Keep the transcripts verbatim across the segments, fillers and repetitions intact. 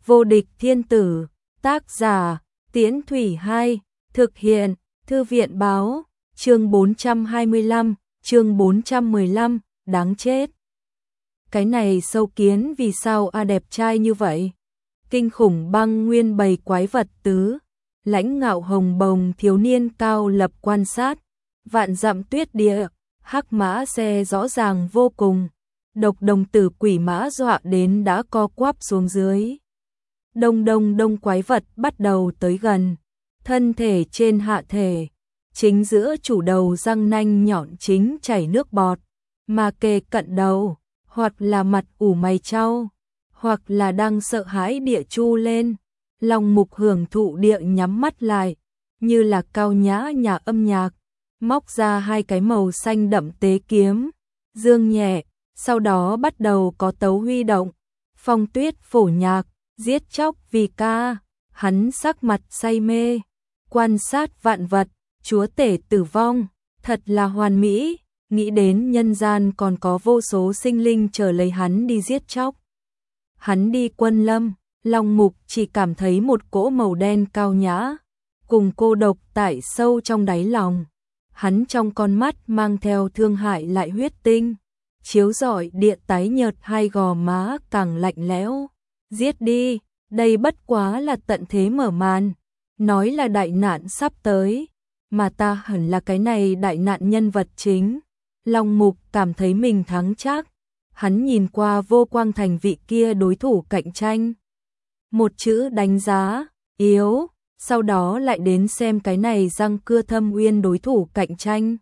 Vô địch thiên tử, tác giả, Tiễn Thủy Hai, thực hiện, Thư viện báo, chương bốn trăm hai mươi lăm, chương bốn trăm mười lăm, đáng chết. Cái này sâu kiến vì sao a đẹp trai như vậy? Kinh khủng băng nguyên bầy quái vật tứ, lãnh ngạo hồng bồng thiếu niên cao lập quan sát, vạn dặm tuyết địa, hắc mã xe rõ ràng vô cùng, độc đồng tử quỷ mã dọa đến đã co quắp xuống dưới. Đông đông đông quái vật bắt đầu tới gần, thân thể trên hạ thể, chính giữa chủ đầu răng nanh nhọn chính chảy nước bọt, mà kề cận đầu, hoặc là mặt ủ mày trao, hoặc là đang sợ hãi địa chu lên, lòng mục hưởng thụ địa nhắm mắt lại, như là cao nhã nhà âm nhạc, móc ra hai cái màu xanh đậm tế kiếm, dương nhẹ, sau đó bắt đầu có tấu huy động, phong tuyết phổ nhạc, giết chóc vì ca, hắn sắc mặt say mê, quan sát vạn vật, chúa tể tử vong, thật là hoàn mỹ, nghĩ đến nhân gian còn có vô số sinh linh chờ lấy hắn đi giết chóc. Hắn đi quân lâm, Long Mục chỉ cảm thấy một cỗ màu đen cao nhã, cùng cô độc tại sâu trong đáy lòng. Hắn trong con mắt mang theo thương hại lại huyết tinh, chiếu rọi địa tái nhợt hai gò má càng lạnh lẽo. Giết đi, đây bất quá là tận thế mở màn, nói là đại nạn sắp tới, mà ta hẳn là cái này đại nạn nhân vật chính. Long Mục cảm thấy mình thắng chắc, hắn nhìn qua Vô Quang Thành vị kia đối thủ cạnh tranh. Một chữ đánh giá, yếu, sau đó lại đến xem cái này răng cưa thâm uyên đối thủ cạnh tranh.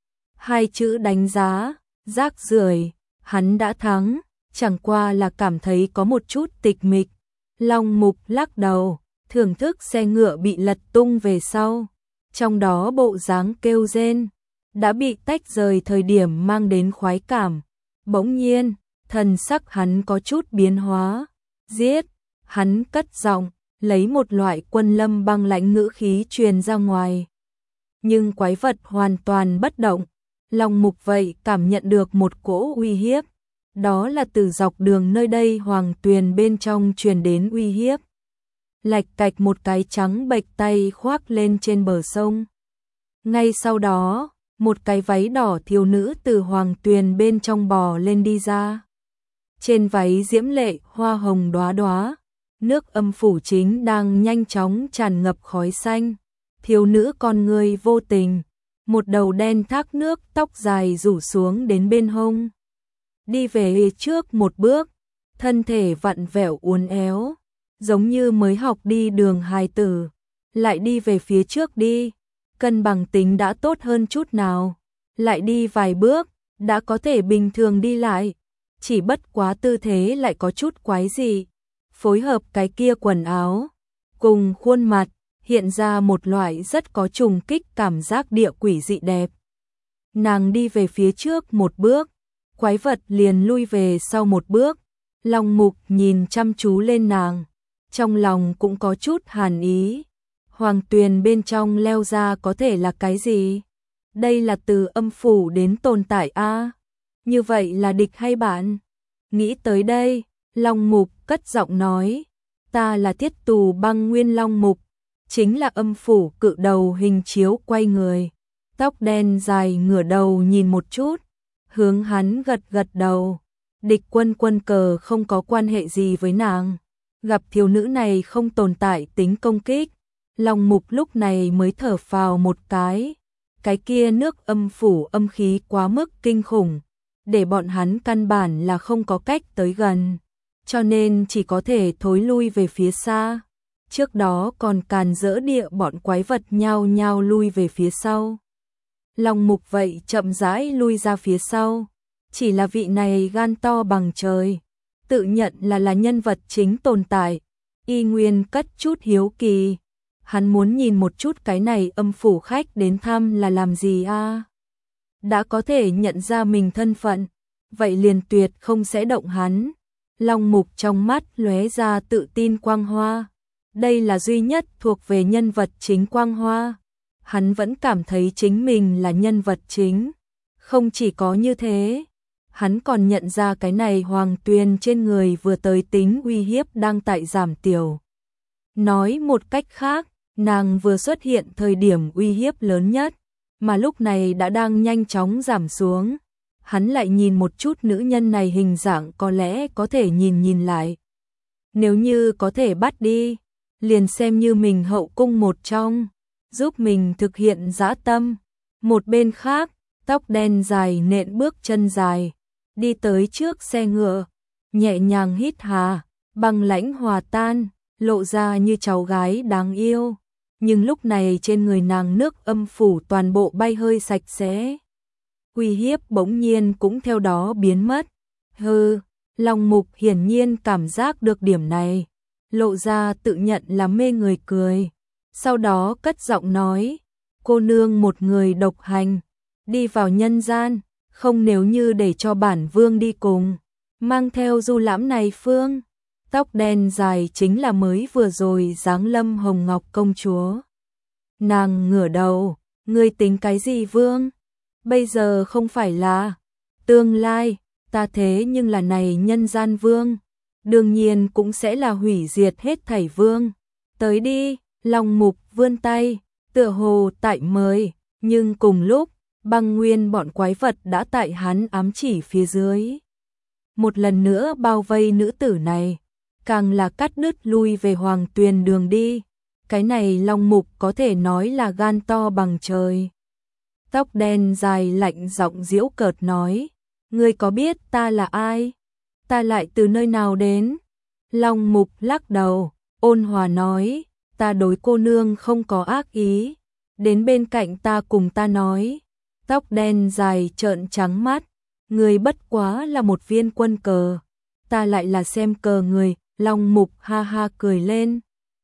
Hai chữ đánh giá, rác rưởi, hắn đã thắng, chẳng qua là cảm thấy có một chút tịch mịch. Long Mục lắc đầu, thưởng thức xe ngựa bị lật tung về sau, trong đó bộ dáng kêu rên, đã bị tách rời thời điểm mang đến khoái cảm. Bỗng nhiên, thần sắc hắn có chút biến hóa. Giết, hắn cất giọng, lấy một loại quân lâm băng lãnh ngữ khí truyền ra ngoài. Nhưng quái vật hoàn toàn bất động. Long Mục vậy cảm nhận được một cỗ uy hiếp. Đó là từ dọc đường nơi đây hoàng tuyền bên trong truyền đến uy hiếp. Lạch cạch một cái trắng bệch tay khoác lên trên bờ sông. Ngay sau đó, một cái váy đỏ thiếu nữ từ hoàng tuyền bên trong bò lên đi ra. Trên váy diễm lệ hoa hồng đóa đóa, nước âm phủ chính đang nhanh chóng tràn ngập khói xanh. Thiếu nữ con người vô tình, một đầu đen thác nước tóc dài rủ xuống đến bên hông. Đi về trước một bước, thân thể vặn vẹo uốn éo, giống như mới học đi đường hài tử, lại đi về phía trước đi, cân bằng tính đã tốt hơn chút nào, lại đi vài bước, đã có thể bình thường đi lại, chỉ bất quá tư thế lại có chút quái dị, phối hợp cái kia quần áo, cùng khuôn mặt, hiện ra một loại rất có trùng kích cảm giác địa quỷ dị đẹp. Nàng đi về phía trước một bước, quái vật liền lui về sau một bước. Long Mục nhìn chăm chú lên nàng, trong lòng cũng có chút hàn ý. Hoàng tuyền bên trong leo ra có thể là cái gì? Đây là từ âm phủ đến tồn tại a. Như vậy là địch hay bạn? Nghĩ tới đây, Long Mục cất giọng nói, ta là thiết tù băng nguyên Long Mục, chính là âm phủ cự đầu hình chiếu quay người, tóc đen dài ngửa đầu nhìn một chút, hướng hắn gật gật đầu. Địch quân quân cờ không có quan hệ gì với nàng, gặp thiếu nữ này không tồn tại tính công kích. Long Mục lúc này mới thở phào một cái, cái kia nước âm phủ âm khí quá mức kinh khủng, để bọn hắn căn bản là không có cách tới gần, cho nên chỉ có thể thối lui về phía xa. Trước đó còn càn rỡ địa bọn quái vật nhao nhao lui về phía sau. Long Mục vậy chậm rãi lui ra phía sau, chỉ là vị này gan to bằng trời, tự nhận là là nhân vật chính tồn tại, y nguyên cất chút hiếu kỳ. Hắn muốn nhìn một chút cái này âm phủ khách đến thăm là làm gì a. Đã có thể nhận ra mình thân phận, vậy liền tuyệt không sẽ động hắn. Long Mục trong mắt lóe ra tự tin quang hoa. Đây là duy nhất thuộc về nhân vật chính quang hoa. Hắn vẫn cảm thấy chính mình là nhân vật chính. Không chỉ có như thế, hắn còn nhận ra cái này Hoàng Tuyền trên người vừa tới tính uy hiếp đang tại giảm tiểu. Nói một cách khác, nàng vừa xuất hiện thời điểm uy hiếp lớn nhất, mà lúc này đã đang nhanh chóng giảm xuống. Hắn lại nhìn một chút nữ nhân này hình dạng có lẽ có thể nhìn nhìn lại. Nếu như có thể bắt đi, liền xem như mình hậu cung một trong, giúp mình thực hiện dã tâm. Một bên khác, tóc đen dài nện bước chân dài, đi tới trước xe ngựa, nhẹ nhàng hít hà, băng lãnh hòa tan, lộ ra như cháu gái đáng yêu. Nhưng lúc này trên người nàng nước âm phủ toàn bộ bay hơi sạch sẽ. Uy hiếp bỗng nhiên cũng theo đó biến mất. Hừ, Long Mục hiển nhiên cảm giác được điểm này, lộ ra tự nhận là mê người cười. Sau đó cất giọng nói, cô nương một người độc hành, đi vào nhân gian, không nếu như để cho bản vương đi cùng, mang theo du lãm này phương. Tóc đen dài chính là mới vừa rồi giáng lâm Hồng Ngọc công chúa. Nàng ngửa đầu, ngươi tính cái gì vương? Bây giờ không phải là tương lai, ta thế nhưng là này nhân gian vương, đương nhiên cũng sẽ là hủy diệt hết thảy vương. Tới đi, Long Mục vươn tay, tựa hồ tại mời, nhưng cùng lúc, băng nguyên bọn quái vật đã tại hắn ám chỉ phía dưới. Một lần nữa bao vây nữ tử này, càng là cắt đứt lui về Hoàng Tuyền đường đi. Cái này Long Mục có thể nói là gan to bằng trời. Tóc đen dài lạnh giọng giễu cợt nói, ngươi có biết ta là ai? Ta lại từ nơi nào đến? Long Mục lắc đầu, ôn hòa nói, ta đối cô nương không có ác ý, đến bên cạnh ta cùng ta nói. Tóc đen dài trợn trắng mắt, ngươi bất quá là một viên quân cờ, ta lại là xem cờ người. Long Mục ha ha cười lên,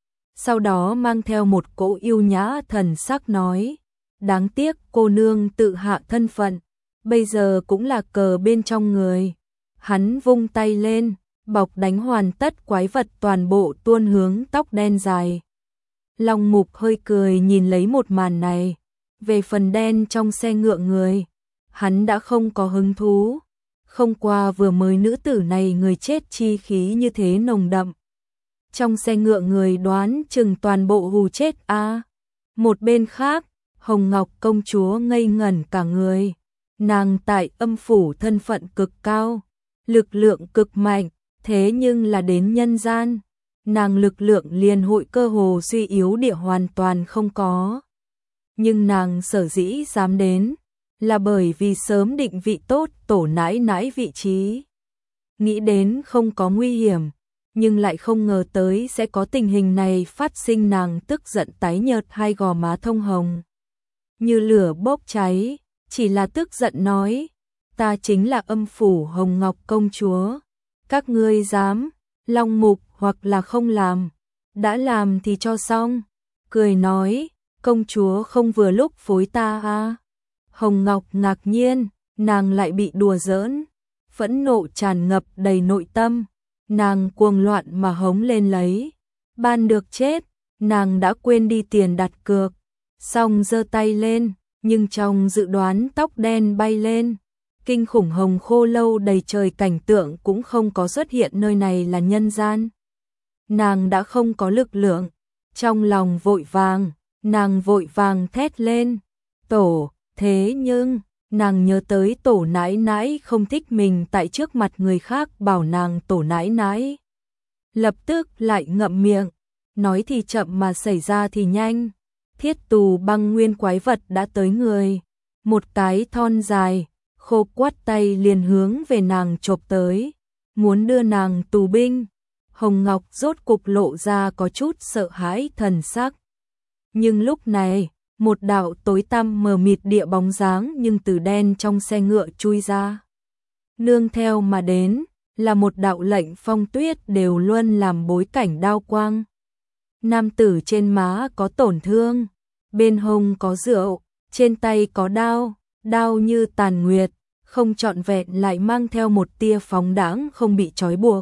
sau đó mang theo một cỗ yêu nhã thần sắc nói, đáng tiếc cô nương tự hạ thân phận, bây giờ cũng là cờ bên trong người. Hắn vung tay lên, bọc đánh hoàn tất quái vật toàn bộ tuôn hướng tóc đen dài. Long Mục hơi cười nhìn lấy một màn này, về phần đen trong xe ngựa người, hắn đã không có hứng thú. Không qua vừa mới nữ tử này người chết chi khí như thế nồng đậm. Trong xe ngựa người đoán chừng toàn bộ hù chết a. À. Một bên khác, Hồng Ngọc công chúa ngây ngẩn cả người. Nàng tại âm phủ thân phận cực cao, lực lượng cực mạnh, thế nhưng là đến nhân gian, nàng lực lượng liền hội cơ hồ suy yếu địa hoàn toàn không có. Nhưng nàng sở dĩ dám đến, là bởi vì sớm định vị tốt tổ nãi nãi vị trí. Nghĩ đến không có nguy hiểm, nhưng lại không ngờ tới sẽ có tình hình này phát sinh, nàng tức giận tái nhợt hai gò má thông hồng. Như lửa bốc cháy, chỉ là tức giận nói, ta chính là âm phủ Hồng Ngọc công chúa. Các ngươi dám, Long Mục hoặc là không làm, đã làm thì cho xong. Cười nói, công chúa không vừa lúc phối ta à. Hồng Ngọc ngạc nhiên, nàng lại bị đùa giỡn, phẫn nộ tràn ngập đầy nội tâm, nàng cuồng loạn mà hống lên lấy. Ban được chết, nàng đã quên đi tiền đặt cược, xong giơ tay lên, nhưng trong dự đoán tóc đen bay lên, kinh khủng hồng khô lâu đầy trời cảnh tượng cũng không có xuất hiện, nơi này là nhân gian. Nàng đã không có lực lượng, trong lòng vội vàng, nàng vội vàng thét lên, tổ. Thế nhưng, nàng nhớ tới tổ nãi nãi không thích mình tại trước mặt người khác bảo nàng tổ nãi nãi. Lập tức lại ngậm miệng, nói thì chậm mà xảy ra thì nhanh. Thiết tù băng nguyên quái vật đã tới người, một cái thon dài, khô quắt tay liền hướng về nàng chộp tới, muốn đưa nàng tù binh. Hồng Ngọc rốt cục lộ ra có chút sợ hãi thần sắc. Nhưng lúc này, một đạo tối tăm mờ mịt địa bóng dáng nhưng từ đen trong xe ngựa chui ra. Nương theo mà đến, là một đạo lệnh phong tuyết đều luôn làm bối cảnh đao quang. Nam tử trên má có tổn thương, bên hông có rượu, trên tay có đao, đao như tàn nguyệt, không trọn vẹn lại mang theo một tia phóng đãng không bị trói buộc.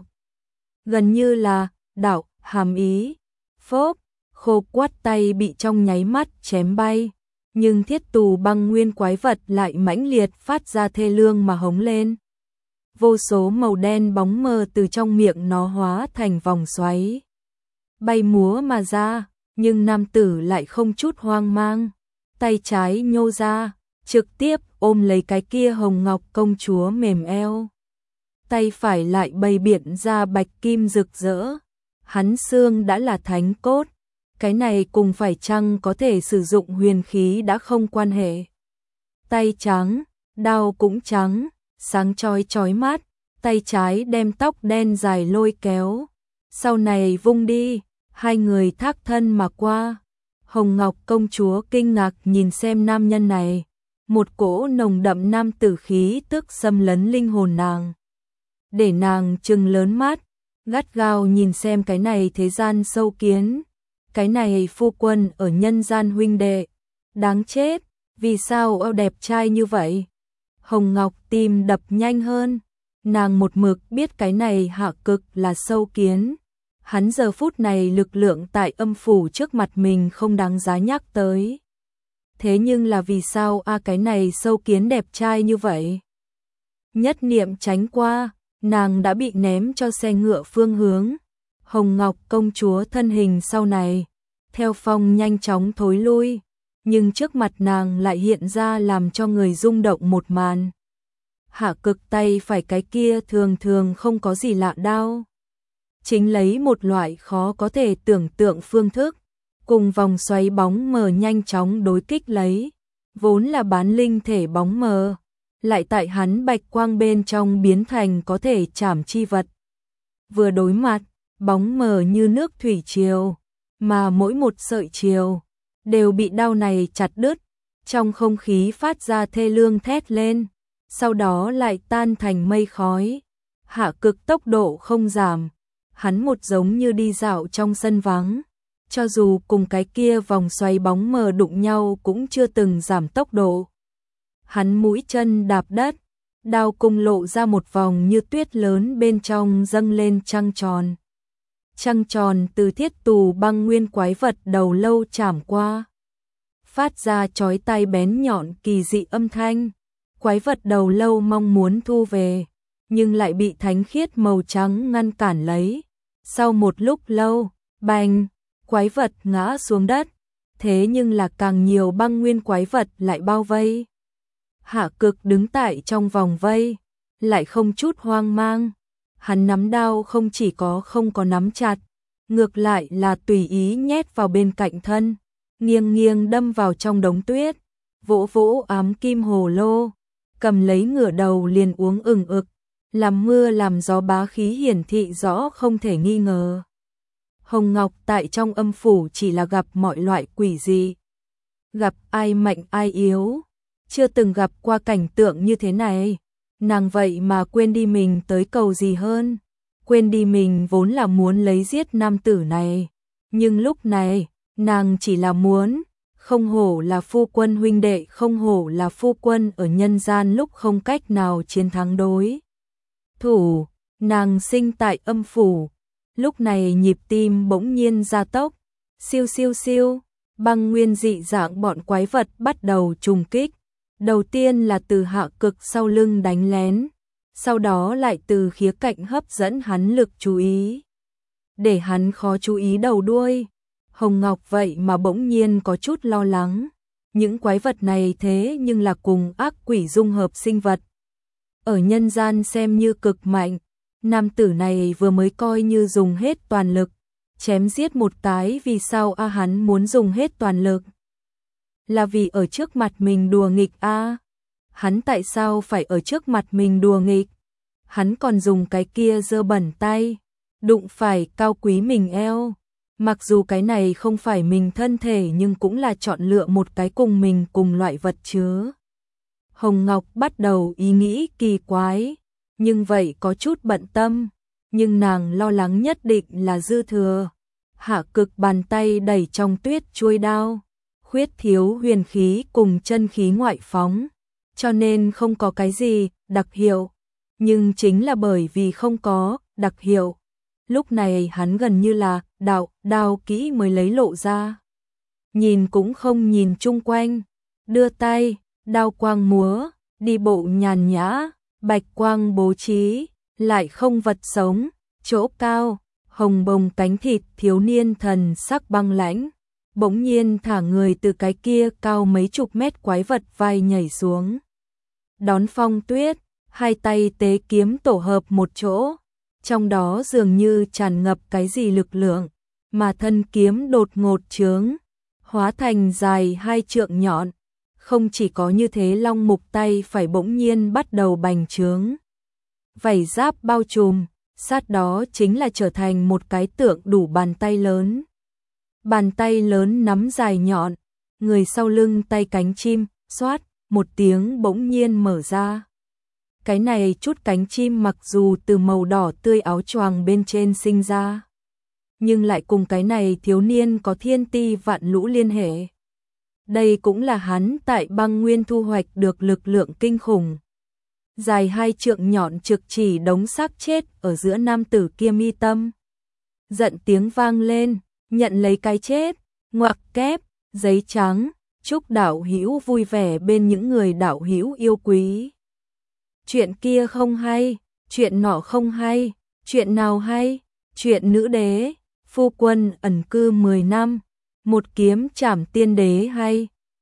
Gần như là đạo hàm ý. Phốp, khô quắt tay bị trong nháy mắt chém bay, nhưng thiết tù băng nguyên quái vật lại mãnh liệt phát ra thê lương mà hống lên. vô số màu đen bóng mờ từ trong miệng nó hóa thành vòng xoáy, bay múa mà ra, nhưng nam tử lại không chút hoang mang, tay trái nhô ra, trực tiếp ôm lấy cái kia hồng ngọc công chúa mềm eo. Tay phải lại bày biện ra bạch kim rực rỡ, hắn xương đã là thánh cốt, cái này cùng phải chăng có thể sử dụng huyền khí đã không quan hệ. Tay trắng, đao cũng trắng, sáng chói chói mắt, tay trái đem tóc đen dài lôi kéo, sau này vung đi, hai người thác thân mà qua. Hồng Ngọc công chúa kinh ngạc nhìn xem nam nhân này, một cỗ nồng đậm nam tử khí tức xâm lấn linh hồn nàng. Để nàng trừng lớn mắt, gắt gao nhìn xem cái này thế gian sâu kiến, cái này phu quân ở nhân gian huynh đệ, đáng chết, vì sao eo đẹp trai như vậy? Hồng Ngọc tim đập nhanh hơn, nàng một mực biết cái này Hạ Cực là sâu kiến. Hắn giờ phút này lực lượng tại âm phủ trước mặt mình không đáng giá nhắc tới. Thế nhưng là vì sao a cái này sâu kiến đẹp trai như vậy? Nhất niệm tránh qua, nàng đã bị ném cho xe ngựa phương hướng. Hồng Ngọc công chúa thân hình sau này, theo phong nhanh chóng thối lui, nhưng trước mặt nàng lại hiện ra làm cho người rung động một màn. Hạ Cực tay phải cái kia thường thường không có gì lạ đao, chính lấy một loại khó có thể tưởng tượng phương thức, cùng vòng xoáy bóng mờ nhanh chóng đối kích lấy, vốn là bán linh thể bóng mờ, lại tại hắn bạch quang bên trong biến thành có thể chảm chi vật. Vừa đối mặt, bóng mờ như nước thủy triều, mà mỗi một sợi triều đều bị đao này chặt đứt, trong không khí phát ra thê lương thét lên, sau đó lại tan thành mây khói. Hạ Cực tốc độ không giảm, hắn một giống như đi dạo trong sân vắng, cho dù cùng cái kia vòng xoáy bóng mờ đụng nhau cũng chưa từng giảm tốc độ. Hắn mũi chân đạp đất, đao cung lộ ra một vòng như tuyết lớn, bên trong dâng lên trăng tròn. Trăng tròn từ thiết tù băng nguyên quái vật đầu lâu chảm qua, phát ra chói tai bén nhọn kỳ dị âm thanh. Quái vật đầu lâu mong muốn thu về, nhưng lại bị thánh khiết màu trắng ngăn cản lấy. Sau một lúc lâu, bành, quái vật ngã xuống đất, thế nhưng là càng nhiều băng nguyên quái vật lại bao vây. Hạ Cực đứng tại trong vòng vây, lại không chút hoang mang. Hắn nắm đao không chỉ có không có nắm chặt, ngược lại là tùy ý nhét vào bên cạnh thân, nghiêng nghiêng đâm vào trong đống tuyết, vỗ vỗ ám kim hồ lô, cầm lấy ngửa đầu liền uống ừng ực, làm mưa làm gió bá khí hiển thị rõ không thể nghi ngờ. Hồng Ngọc tại trong âm phủ chỉ là gặp mọi loại quỷ dị, gặp ai mạnh ai yếu, chưa từng gặp qua cảnh tượng như thế này. Nàng vậy mà quên đi mình tới cầu gì hơn, quên đi mình vốn là muốn lấy giết nam tử này, nhưng lúc này, nàng chỉ là muốn, không hổ là phu quân huynh đệ, không hổ là phu quân ở nhân gian lúc không cách nào chiến thắng đối thủ. Nàng sinh tại âm phủ, lúc này nhịp tim bỗng nhiên gia tốc, siêu siêu siêu, băng nguyên dị dạng bọn quái vật bắt đầu trùng kích. Đầu tiên là từ Hạ Cực sau lưng đánh lén, sau đó lại từ khía cạnh hấp dẫn hắn lực chú ý, để hắn khó chú ý đầu đuôi. Hồng Ngọc vậy mà bỗng nhiên có chút lo lắng, những quái vật này thế nhưng là cùng ác quỷ dung hợp sinh vật, ở nhân gian xem như cực mạnh. Nam tử này vừa mới coi như dùng hết toàn lực chém giết một cái, vì sao a hắn muốn dùng hết toàn lực? Là vì ở trước mặt mình đùa nghịch a? Hắn tại sao phải ở trước mặt mình đùa nghịch? Hắn còn dùng cái kia dơ bẩn tay đụng phải cao quý mình eo. Mặc dù cái này không phải mình thân thể, nhưng cũng là chọn lựa một cái cùng mình cùng loại vật chứa. Hồng Ngọc bắt đầu ý nghĩ kỳ quái, nhưng vậy có chút bận tâm, nhưng nàng lo lắng nhất định là dư thừa. Hạ Cực bàn tay đẩy trong tuyết chuôi đao, khuyết thiếu huyền khí cùng chân khí ngoại phóng, cho nên không có cái gì đặc hiệu, nhưng chính là bởi vì không có đặc hiệu, lúc này hắn gần như là đạo đao kỹ mới lấy lộ ra. Nhìn cũng không nhìn chung quanh, đưa tay, đao quang múa, đi bộ nhàn nhã, bạch quang bố trí, lại không vật sống, chỗ cao, hồng bồng cánh thịt thiếu niên thần sắc băng lãnh, bỗng nhiên thả người từ cái kia cao mấy chục mét quái vật vai nhảy xuống. Đón phong tuyết, hai tay tế kiếm tổ hợp một chỗ, trong đó dường như tràn ngập cái gì lực lượng, mà thân kiếm đột ngột trướng, hóa thành dài hai trượng nhọn. Không chỉ có như thế, long mục tay phải bỗng nhiên bắt đầu bành trướng. Vảy giáp bao trùm, sát đó chính là trở thành một cái tượng đủ bàn tay lớn. Bàn tay lớn nắm dài nhọn, người sau lưng tay cánh chim, xoát, một tiếng bỗng nhiên mở ra. Cái này chút cánh chim mặc dù từ màu đỏ tươi áo choàng bên trên sinh ra, nhưng lại cùng cái này thiếu niên có thiên ti vạn lũ liên hệ. Đây cũng là hắn tại băng nguyên thu hoạch được lực lượng kinh khủng. Dài hai trượng nhọn trực chỉ đống xác chết ở giữa nam tử kia mi tâm. Giận tiếng vang lên, nhận lấy cái chết, ngoặc kép, giấy trắng, chúc đạo hữu vui vẻ bên những người đạo hữu yêu quý. Chuyện kia không hay, chuyện nọ không hay, chuyện nào hay, chuyện nữ đế, phu quân ẩn cư mười năm, một kiếm trảm tiên đế hay.